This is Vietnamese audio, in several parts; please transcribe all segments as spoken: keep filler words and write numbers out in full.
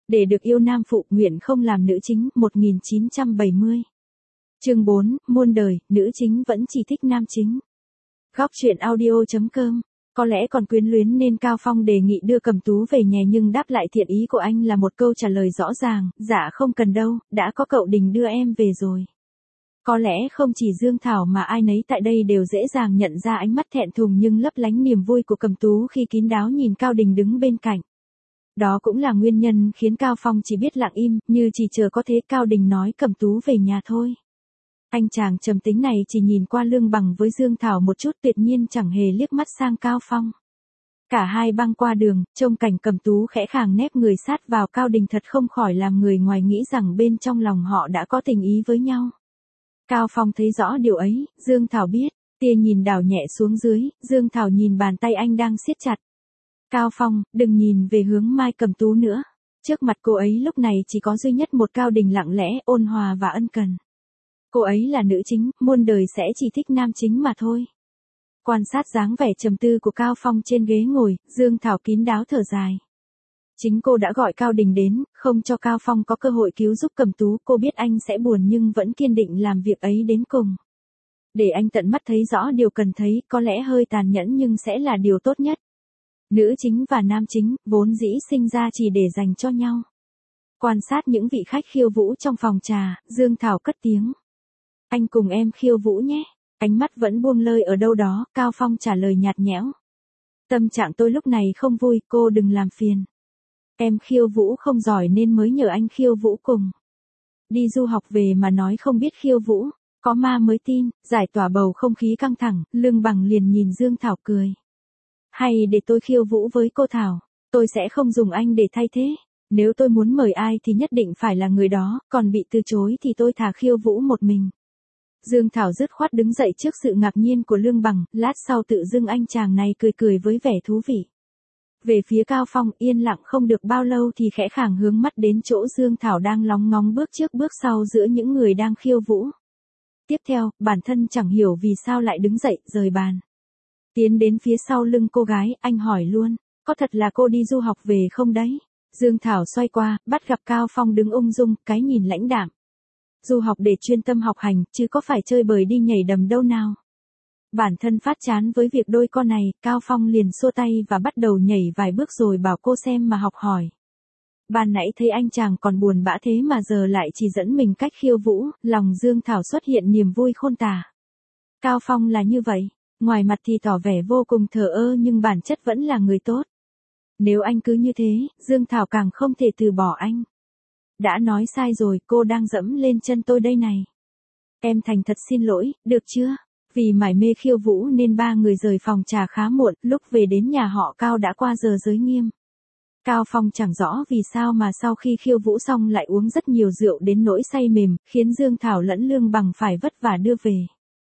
Để được yêu nam phụ, nguyện không làm nữ chính, một nghìn chín trăm bảy mươi. Chương bốn, muôn đời, nữ chính vẫn chỉ thích nam chính. Góc truyện audio chấm com. Có lẽ còn quyến luyến nên Cao Phong đề nghị đưa Cẩm Tú về nhà, nhưng đáp lại thiện ý của anh là một câu trả lời rõ ràng, dạ không cần đâu, đã có cậu Đình đưa em về rồi. Có lẽ không chỉ Dương Thảo mà ai nấy tại đây đều dễ dàng nhận ra ánh mắt thẹn thùng nhưng lấp lánh niềm vui của Cẩm Tú khi kín đáo nhìn Cao Đình đứng bên cạnh. Đó cũng là nguyên nhân khiến Cao Phong chỉ biết lặng im, như chỉ chờ có thế Cao Đình nói Cẩm Tú về nhà thôi. Anh chàng trầm tính này chỉ nhìn qua Lương Bằng với Dương Thảo một chút, tuyệt nhiên chẳng hề liếc mắt sang Cao Phong. Cả hai băng qua đường, trông cảnh Cẩm Tú khẽ khàng nép người sát vào Cao Đình thật không khỏi làm người ngoài nghĩ rằng bên trong lòng họ đã có tình ý với nhau. Cao Phong thấy rõ điều ấy, Dương Thảo biết, tia nhìn đảo nhẹ xuống dưới, Dương Thảo nhìn bàn tay anh đang siết chặt. Cao Phong, đừng nhìn về hướng Mai Cẩm Tú nữa. Trước mặt cô ấy lúc này chỉ có duy nhất một Cao Đình lặng lẽ, ôn hòa và ân cần. Cô ấy là nữ chính, muôn đời sẽ chỉ thích nam chính mà thôi. Quan sát dáng vẻ trầm tư của Cao Phong trên ghế ngồi, Dương Thảo kín đáo thở dài. Chính cô đã gọi Cao Đình đến, không cho Cao Phong có cơ hội cứu giúp Cẩm Tú, cô biết anh sẽ buồn nhưng vẫn kiên định làm việc ấy đến cùng. Để anh tận mắt thấy rõ điều cần thấy, có lẽ hơi tàn nhẫn nhưng sẽ là điều tốt nhất. Nữ chính và nam chính, vốn dĩ sinh ra chỉ để dành cho nhau. Quan sát những vị khách khiêu vũ trong phòng trà, Dương Thảo cất tiếng. Anh cùng em khiêu vũ nhé. Ánh mắt vẫn buông lơi ở đâu đó, Cao Phong trả lời nhạt nhẽo. Tâm trạng tôi lúc này không vui, cô đừng làm phiền. Em khiêu vũ không giỏi nên mới nhờ anh khiêu vũ cùng. Đi du học về mà nói không biết khiêu vũ, có ma mới tin. Giải tỏa bầu không khí căng thẳng, Lương Bằng liền nhìn Dương Thảo cười. Hay để tôi khiêu vũ với cô Thảo, tôi sẽ không dùng anh để thay thế. Nếu tôi muốn mời ai thì nhất định phải là người đó, còn bị từ chối thì tôi thà khiêu vũ một mình. Dương Thảo dứt khoát đứng dậy trước sự ngạc nhiên của Lương Bằng, lát sau tự dưng anh chàng này cười cười với vẻ thú vị. Về phía Cao Phong, yên lặng không được bao lâu thì khẽ khàng hướng mắt đến chỗ Dương Thảo đang lóng ngóng bước trước bước sau giữa những người đang khiêu vũ. Tiếp theo, bản thân chẳng hiểu vì sao lại đứng dậy, rời bàn. Tiến đến phía sau lưng cô gái, anh hỏi luôn, có thật là cô đi du học về không đấy? Dương Thảo xoay qua, bắt gặp Cao Phong đứng ung dung, cái nhìn lãnh đạm. Du học để chuyên tâm học hành, chứ có phải chơi bời đi nhảy đầm đâu nào. Bản thân phát chán với việc đôi con này, Cao Phong liền xua tay và bắt đầu nhảy vài bước rồi bảo cô xem mà học hỏi. Ban nãy thấy anh chàng còn buồn bã thế mà giờ lại chỉ dẫn mình cách khiêu vũ, lòng Dương Thảo xuất hiện niềm vui khôn tả. Cao Phong là như vậy, ngoài mặt thì tỏ vẻ vô cùng thờ ơ nhưng bản chất vẫn là người tốt. Nếu anh cứ như thế, Dương Thảo càng không thể từ bỏ anh. Đã nói sai rồi, cô đang dẫm lên chân tôi đây này. Em thành thật xin lỗi, được chưa? Vì mải mê khiêu vũ nên ba người rời phòng trà khá muộn, lúc về đến nhà họ Cao đã qua giờ giới nghiêm. Cao Phong chẳng rõ vì sao mà sau khi khiêu vũ xong lại uống rất nhiều rượu đến nỗi say mềm, khiến Dương Thảo lẫn Lương Bằng phải vất vả đưa về.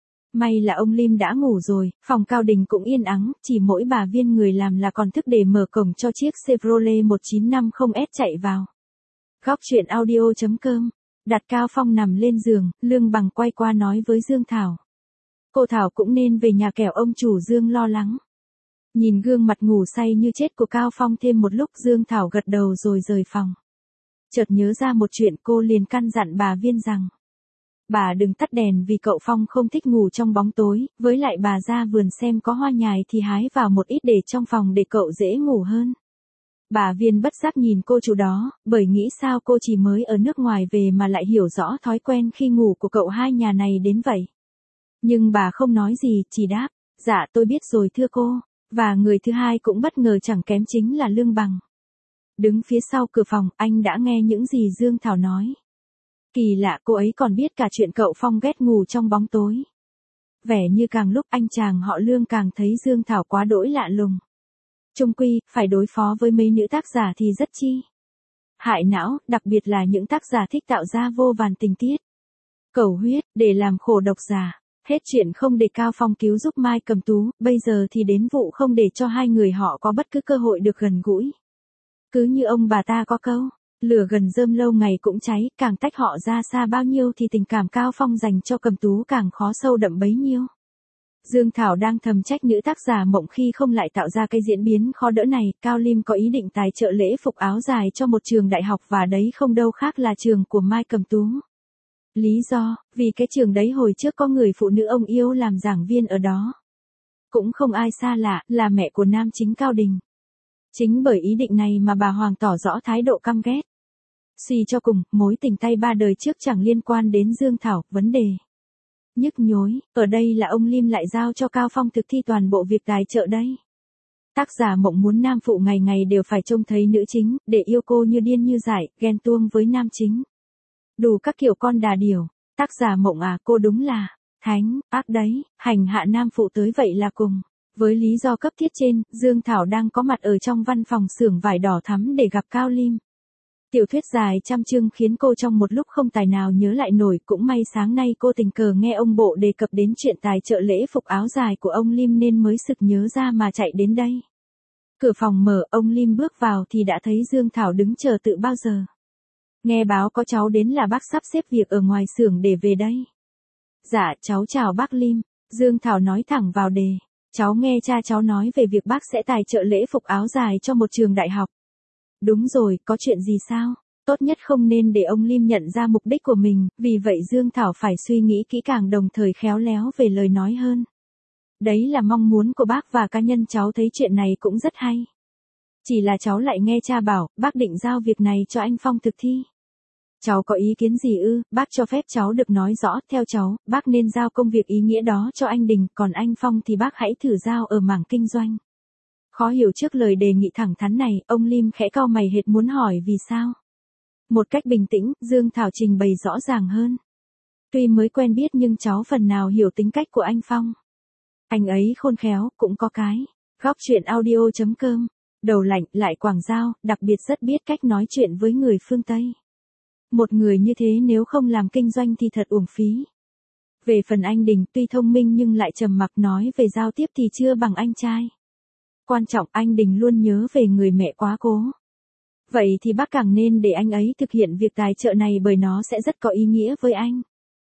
May là ông Lim đã ngủ rồi, phòng Cao Đình cũng yên ắng, chỉ mỗi bà Viên người làm là còn thức để mở cổng cho chiếc Chevrolet một chín năm không S chạy vào. Góc truyện audio chấm com. Đặt Cao Phong nằm lên giường, Lương Bằng quay qua nói với Dương Thảo. Cô Thảo cũng nên về nhà kẻo ông chủ Dương lo lắng. Nhìn gương mặt ngủ say như chết của Cao Phong thêm một lúc, Dương Thảo gật đầu rồi rời phòng. Chợt nhớ ra một chuyện, cô liền căn dặn bà Viên rằng. Bà đừng tắt đèn vì cậu Phong không thích ngủ trong bóng tối, với lại bà ra vườn xem có hoa nhài thì hái vào một ít để trong phòng để cậu dễ ngủ hơn. Bà Viên bất giác nhìn cô chủ đó, bởi nghĩ sao cô chỉ mới ở nước ngoài về mà lại hiểu rõ thói quen khi ngủ của cậu hai nhà này đến vậy. Nhưng bà không nói gì, chỉ đáp, dạ tôi biết rồi thưa cô, và người thứ hai cũng bất ngờ chẳng kém chính là Lương Bằng. Đứng phía sau cửa phòng, anh đã nghe những gì Dương Thảo nói. Kỳ lạ, cô ấy còn biết cả chuyện cậu Phong ghét ngủ trong bóng tối. Vẻ như càng lúc anh chàng họ Lương càng thấy Dương Thảo quá đỗi lạ lùng. Chung quy, phải đối phó với mấy nữ tác giả thì rất chi hại não, đặc biệt là những tác giả thích tạo ra vô vàn tình tiết cầu huyết, để làm khổ độc giả. Hết chuyện không để Cao Phong cứu giúp Mai Cẩm Tú, bây giờ thì đến vụ không để cho hai người họ có bất cứ cơ hội được gần gũi. Cứ như ông bà ta có câu, lửa gần rơm lâu ngày cũng cháy, càng tách họ ra xa bao nhiêu thì tình cảm Cao Phong dành cho Cẩm Tú càng khó sâu đậm bấy nhiêu. Dương Thảo đang thầm trách nữ tác giả Mộng khi không lại tạo ra cái diễn biến khó đỡ này, Cao Lim có ý định tài trợ lễ phục áo dài cho một trường đại học và đấy không đâu khác là trường của Mai Cẩm Tú. Lý do, vì cái trường đấy hồi trước có người phụ nữ ông yêu làm giảng viên ở đó. Cũng không ai xa lạ, là mẹ của nam chính Cao Đình. Chính bởi ý định này mà bà Hoàng tỏ rõ thái độ căm ghét. Suy cho cùng, mối tình tay ba đời trước chẳng liên quan đến Dương Thảo, vấn đề nhức nhối, ở đây là ông Lim lại giao cho Cao Phong thực thi toàn bộ việc tài trợ đấy. Tác giả Mộng muốn nam phụ ngày ngày đều phải trông thấy nữ chính, để yêu cô như điên như dại, ghen tuông với nam chính. Đủ các kiểu con đà điểu, tác giả Mộng à, cô đúng là thánh, ác đấy, hành hạ nam phụ tới vậy là cùng. Với lý do cấp thiết trên, Dương Thảo đang có mặt ở trong văn phòng xưởng vải đỏ thắm để gặp Cao Lim. Tiểu thuyết dài trăm chương khiến cô trong một lúc không tài nào nhớ lại nổi, cũng may sáng nay cô tình cờ nghe ông bộ đề cập đến chuyện tài trợ lễ phục áo dài của ông Lim nên mới sực nhớ ra mà chạy đến đây. Cửa phòng mở, ông Lim bước vào thì đã thấy Dương Thảo đứng chờ từ bao giờ. Nghe báo có cháu đến là bác sắp xếp việc ở ngoài xưởng để về đây. Dạ, cháu chào bác Lim. Dương Thảo nói thẳng vào đề. Cháu nghe cha cháu nói về việc bác sẽ tài trợ lễ phục áo dài cho một trường đại học. Đúng rồi, có chuyện gì sao? Tốt nhất không nên để ông Lim nhận ra mục đích của mình, vì vậy Dương Thảo phải suy nghĩ kỹ càng đồng thời khéo léo về lời nói hơn. Đấy là mong muốn của bác và cá nhân cháu thấy chuyện này cũng rất hay. Chỉ là cháu lại nghe cha bảo, bác định giao việc này cho anh Phong thực thi. Cháu có ý kiến gì ư? Bác cho phép cháu được nói rõ, theo cháu, bác nên giao công việc ý nghĩa đó cho anh Đình, còn anh Phong thì bác hãy thử giao ở mảng kinh doanh. Khó hiểu trước lời đề nghị thẳng thắn này, ông Lim khẽ cau mày hệt muốn hỏi vì sao. Một cách bình tĩnh, Dương Thảo trình bày rõ ràng hơn. Tuy mới quen biết nhưng cháu phần nào hiểu tính cách của anh Phong. Anh ấy khôn khéo, cũng có cái. Góc truyện audio chấm com. Đầu lạnh, lại quảng giao, đặc biệt rất biết cách nói chuyện với người phương Tây. Một người như thế nếu không làm kinh doanh thì thật uổng phí. Về phần anh Đình, tuy thông minh nhưng lại trầm mặc, nói về giao tiếp thì chưa bằng anh trai. Quan trọng, anh Đình luôn nhớ về người mẹ quá cố. Vậy thì bác càng nên để anh ấy thực hiện việc tài trợ này bởi nó sẽ rất có ý nghĩa với anh.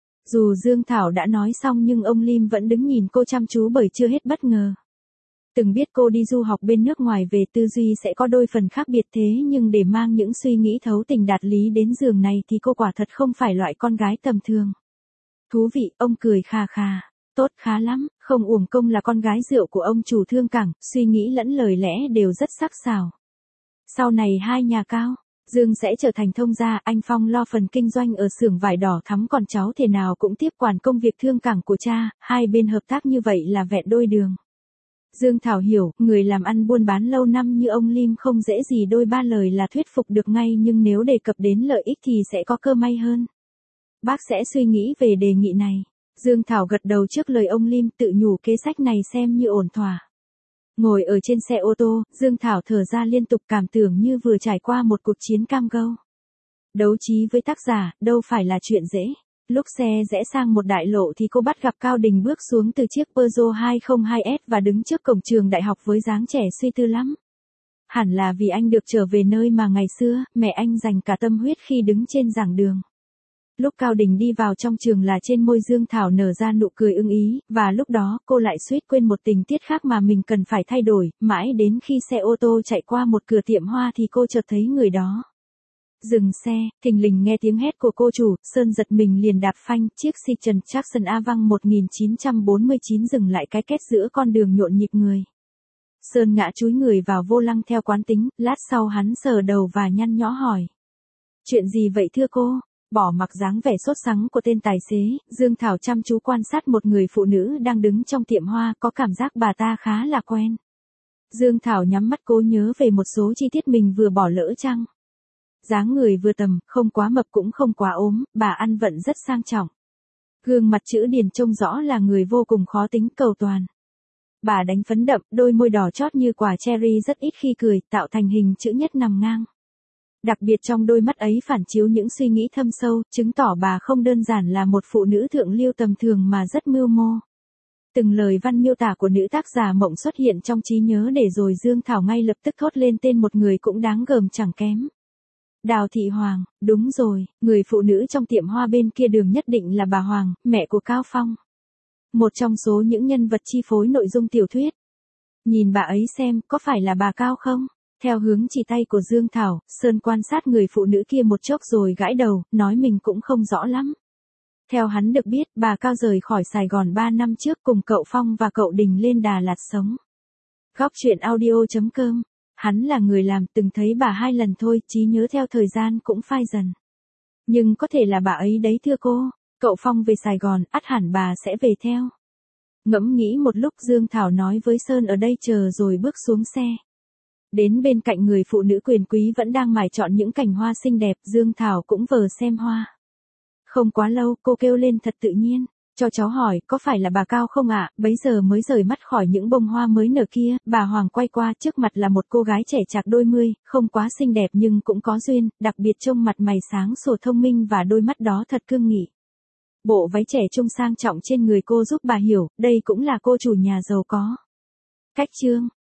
Dù Dương Thảo đã nói xong nhưng ông Lim vẫn đứng nhìn cô chăm chú bởi chưa hết bất ngờ. Từng biết cô đi du học bên nước ngoài về tư duy sẽ có đôi phần khác biệt thế nhưng để mang những suy nghĩ thấu tình đạt lý đến giường này thì cô quả thật không phải loại con gái tầm thường. Thú vị, ông cười khà khà. Tốt, khá lắm, không uổng công là con gái rượu của ông chủ Thương Cảng, suy nghĩ lẫn lời lẽ đều rất sắc sảo. Sau này hai nhà Cao, Dương sẽ trở thành thông gia, anh Phong lo phần kinh doanh ở xưởng vải đỏ thắm còn cháu thể nào cũng tiếp quản công việc Thương Cảng của cha, hai bên hợp tác như vậy là vẹn đôi đường. Dương Thảo hiểu, người làm ăn buôn bán lâu năm như ông Lim không dễ gì đôi ba lời là thuyết phục được ngay nhưng nếu đề cập đến lợi ích thì sẽ có cơ may hơn. Bác sẽ suy nghĩ về đề nghị này. Dương Thảo gật đầu trước lời ông Lim, tự nhủ kế sách này xem như ổn thỏa. Ngồi ở trên xe ô tô, Dương Thảo thở ra liên tục cảm tưởng như vừa trải qua một cuộc chiến cam go. Đấu trí với tác giả, đâu phải là chuyện dễ. Lúc xe rẽ sang một đại lộ thì cô bắt gặp Cao Đình bước xuống từ chiếc Peugeot hai không hai S và đứng trước cổng trường đại học với dáng trẻ suy tư lắm. Hẳn là vì anh được trở về nơi mà ngày xưa, mẹ anh dành cả tâm huyết khi đứng trên giảng đường. Lúc Cao Đình đi vào trong trường là trên môi Dương Thảo nở ra nụ cười ưng ý, và lúc đó cô lại suýt quên một tình tiết khác mà mình cần phải thay đổi, mãi đến khi xe ô tô chạy qua một cửa tiệm hoa thì cô chợt thấy người đó. Dừng xe, thình lình nghe tiếng hét của cô chủ, Sơn giật mình liền đạp phanh, chiếc Citroen Jackson Avant một nghìn chín trăm bốn mươi chín dừng lại cái két giữa con đường nhộn nhịp người. Sơn ngã chúi người vào vô lăng theo quán tính, lát sau hắn sờ đầu và nhăn nhó hỏi. Chuyện gì vậy thưa cô? Bỏ mặc dáng vẻ sốt sắng của tên tài xế, Dương Thảo chăm chú quan sát một người phụ nữ đang đứng trong tiệm hoa, có cảm giác bà ta khá là quen. Dương Thảo nhắm mắt cố nhớ về một số chi tiết mình vừa bỏ lỡ chăng. Dáng người vừa tầm, không quá mập cũng không quá ốm, bà ăn vận rất sang trọng. Gương mặt chữ điền trông rõ là người vô cùng khó tính, cầu toàn. Bà đánh phấn đậm, đôi môi đỏ chót như quả cherry rất ít khi cười, tạo thành hình chữ nhất nằm ngang. Đặc biệt trong đôi mắt ấy phản chiếu những suy nghĩ thâm sâu, chứng tỏ bà không đơn giản là một phụ nữ thượng lưu tầm thường mà rất mưu mô. Từng lời văn miêu tả của nữ tác giả Mộng xuất hiện trong trí nhớ để rồi Dương Thảo ngay lập tức thốt lên tên một người cũng đáng gờm chẳng kém. Đào Thị Hoàng, đúng rồi, người phụ nữ trong tiệm hoa bên kia đường nhất định là bà Hoàng, mẹ của Cao Phong. một trong số những nhân vật chi phối nội dung tiểu thuyết. Nhìn bà ấy xem, có phải là bà Cao không? Theo hướng chỉ tay của Dương Thảo, Sơn quan sát người phụ nữ kia một chốc rồi gãi đầu, nói mình cũng không rõ lắm. Theo hắn được biết, bà Cao rời khỏi Sài Gòn ba năm trước cùng cậu Phong và cậu Đình lên Đà Lạt sống. Góc truyện audio chấm com. Hắn là người làm, từng thấy bà hai lần thôi, trí nhớ theo thời gian cũng phai dần. Nhưng có thể là bà ấy đấy thưa cô. Cậu Phong về Sài Gòn, ắt hẳn bà sẽ về theo. Ngẫm nghĩ một lúc, Dương Thảo nói với Sơn ở đây chờ rồi bước xuống xe. Đến bên cạnh người phụ nữ quyền quý vẫn đang mải chọn những cành hoa xinh đẹp, Dương Thảo cũng vờ xem hoa. Không quá lâu, cô kêu lên thật tự nhiên, cho cháu hỏi, có phải là bà Cao không ạ? Bấy giờ mới rời mắt khỏi những bông hoa mới nở kia, bà Hoàng quay qua, trước mặt là một cô gái trẻ chạc đôi mươi, không quá xinh đẹp nhưng cũng có duyên, đặc biệt trông mặt mày sáng sủa thông minh và đôi mắt đó thật cương nghị. Bộ váy trẻ trung sang trọng trên người cô giúp bà hiểu, đây cũng là cô chủ nhà giàu có. Cách chương